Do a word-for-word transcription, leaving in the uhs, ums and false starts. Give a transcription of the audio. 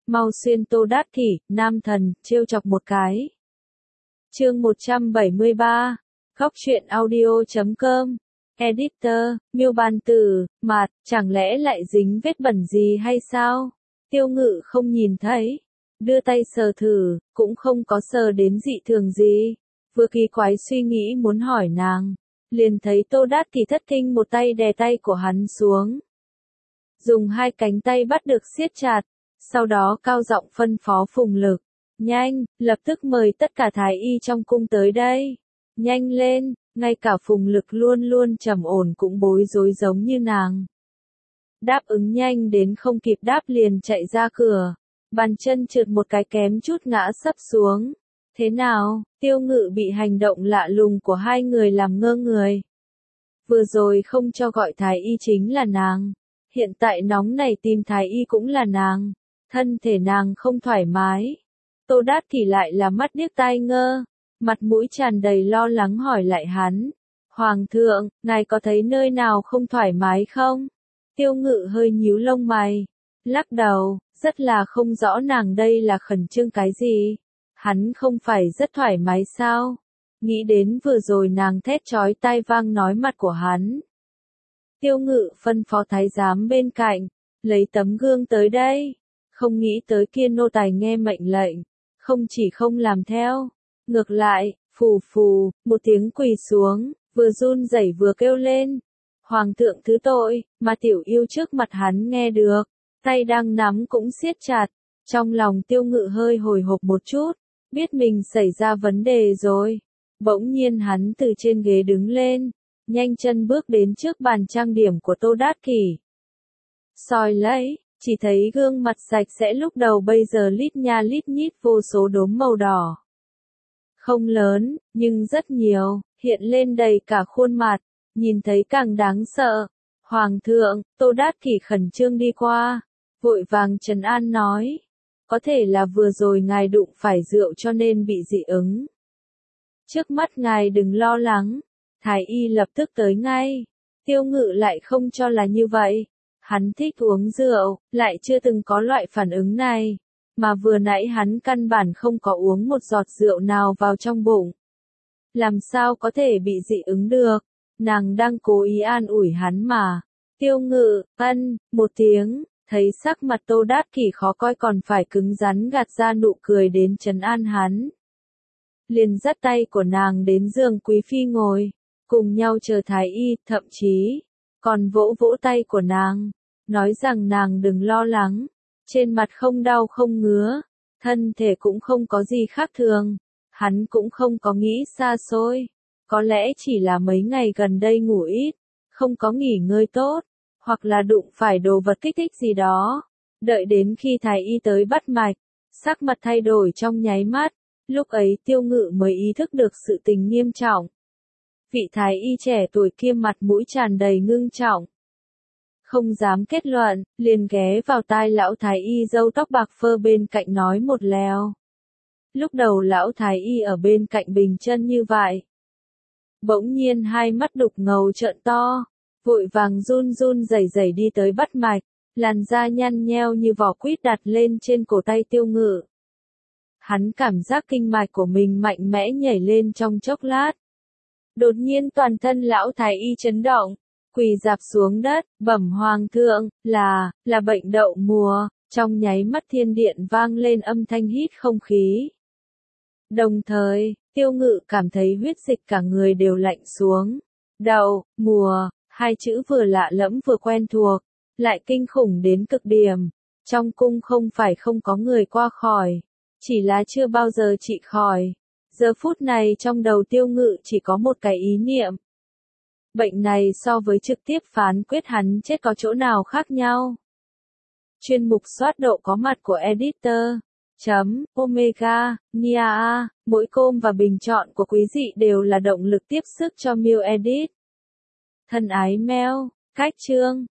mau xuyên Tô Đát Kỷ, nam thần, trêu chọc một cái. Chương một trăm bảy mươi ba, Góc truyện audio chấm com, Editor, Miêu Bàn Tử, Mạt, chẳng lẽ lại dính vết bẩn gì hay sao? Tiêu Ngự không nhìn thấy, đưa tay sờ thử, cũng không có sờ đến dị thường gì. Vừa kỳ quái suy nghĩ muốn hỏi nàng, liền thấy Tô Đát Kỷ thất kinh một tay đè tay của hắn xuống. Dùng hai cánh tay bắt được siết chặt, sau đó cao giọng phân phó Phùng Lực, nhanh, lập tức mời tất cả thái y trong cung tới đây. Nhanh lên, ngay cả Phùng Lực luôn luôn trầm ổn cũng bối rối giống như nàng. Đáp ứng nhanh đến không kịp đáp liền chạy ra cửa, bàn chân trượt một cái kém chút ngã sấp xuống. Thế nào, Tiêu Ngự bị hành động lạ lùng của hai người làm ngơ người. Vừa rồi không cho gọi thái y chính là nàng, hiện tại nóng này tìm thái y cũng là nàng, thân thể nàng không thoải mái. Tô Đát Kỷ lại là mắt điếc tai ngơ, mặt mũi tràn đầy lo lắng hỏi lại hắn. Hoàng thượng, ngài có thấy nơi nào không thoải mái không? Tiêu Ngự hơi nhíu lông mày, lắc đầu, rất là không rõ nàng đây là khẩn trương cái gì. Hắn không phải rất thoải mái sao? Nghĩ đến vừa rồi nàng thét chói tai vang nói mặt của hắn. Tiêu Ngự phân phó thái giám bên cạnh, lấy tấm gương tới đây. Không nghĩ tới kia nô tài nghe mệnh lệnh, không chỉ không làm theo, ngược lại, phù phù, một tiếng quỳ xuống, vừa run rẩy vừa kêu lên. Hoàng thượng thứ tội, mà tiểu yêu trước mặt hắn nghe được, tay đang nắm cũng siết chặt, trong lòng Tiêu Ngự hơi hồi hộp một chút, biết mình xảy ra vấn đề rồi. Bỗng nhiên hắn từ trên ghế đứng lên, nhanh chân bước đến trước bàn trang điểm của Tô Đát Kỷ. Soi lấy, chỉ thấy gương mặt sạch sẽ lúc đầu bây giờ lít nha lít nhít vô số đốm màu đỏ. Không lớn, nhưng rất nhiều, hiện lên đầy cả khuôn mặt, nhìn thấy càng đáng sợ. Hoàng thượng, Tô Đát Kỷ khẩn trương đi qua, vội vàng trấn an nói. Có thể là vừa rồi ngài đụng phải rượu cho nên bị dị ứng. Trước mắt ngài đừng lo lắng, thái y lập tức tới ngay. Tiêu Ngự lại không cho là như vậy. Hắn thích uống rượu, lại chưa từng có loại phản ứng này. Mà vừa nãy hắn căn bản không có uống một giọt rượu nào vào trong bụng. Làm sao có thể bị dị ứng được? Nàng đang cố ý an ủi hắn mà. Tiêu Ngự, ân, một tiếng, thấy sắc mặt Tô Đát Kỷ khó coi còn phải cứng rắn gạt ra nụ cười đến trấn an hắn. Liền dắt tay của nàng đến giường quý phi ngồi, cùng nhau chờ thái y, thậm chí, còn vỗ vỗ tay của nàng, nói rằng nàng đừng lo lắng, trên mặt không đau không ngứa, thân thể cũng không có gì khác thường. Hắn cũng không có nghĩ xa xôi, có lẽ chỉ là mấy ngày gần đây ngủ ít, không có nghỉ ngơi tốt, hoặc là đụng phải đồ vật kích thích gì đó. Đợi đến khi thái y tới bắt mạch, sắc mặt thay đổi trong nháy mắt, lúc ấy Tiêu Ngự mới ý thức được sự tình nghiêm trọng. Vị thái y trẻ tuổi kia mặt mũi tràn đầy ngưng trọng. Không dám kết luận, liền ghé vào tai lão thái y râu tóc bạc phơ bên cạnh nói một lèo. Lúc đầu lão thái y ở bên cạnh bình chân như vậy. Bỗng nhiên hai mắt đục ngầu trợn to, vội vàng run run rẩy rẩy đi tới bắt mạch, làn da nhăn nheo như vỏ quýt đặt lên trên cổ tay Tiêu Ngự. Hắn cảm giác kinh mạch của mình mạnh mẽ nhảy lên trong chốc lát. Đột nhiên toàn thân lão thái y chấn động, quỳ rạp xuống đất, bẩm hoàng thượng, là, là bệnh đậu mùa, trong nháy mắt thiên điện vang lên âm thanh hít không khí. Đồng thời, Tiêu Ngự cảm thấy huyết dịch cả người đều lạnh xuống. Đậu, mùa, hai chữ vừa lạ lẫm vừa quen thuộc, lại kinh khủng đến cực điểm. Trong cung không phải không có người qua khỏi, chỉ là chưa bao giờ trị khỏi. Giờ phút này trong đầu Tiêu Ngự chỉ có một cái ý niệm. Bệnh này so với trực tiếp phán quyết hắn chết có chỗ nào khác nhau? Chuyên mục soát độ có mặt của Editor. Chấm, Omega, Nia A, mỗi com và bình chọn của quý dị đều là động lực tiếp sức cho Miu Edit. Thân ái mail, cách chương.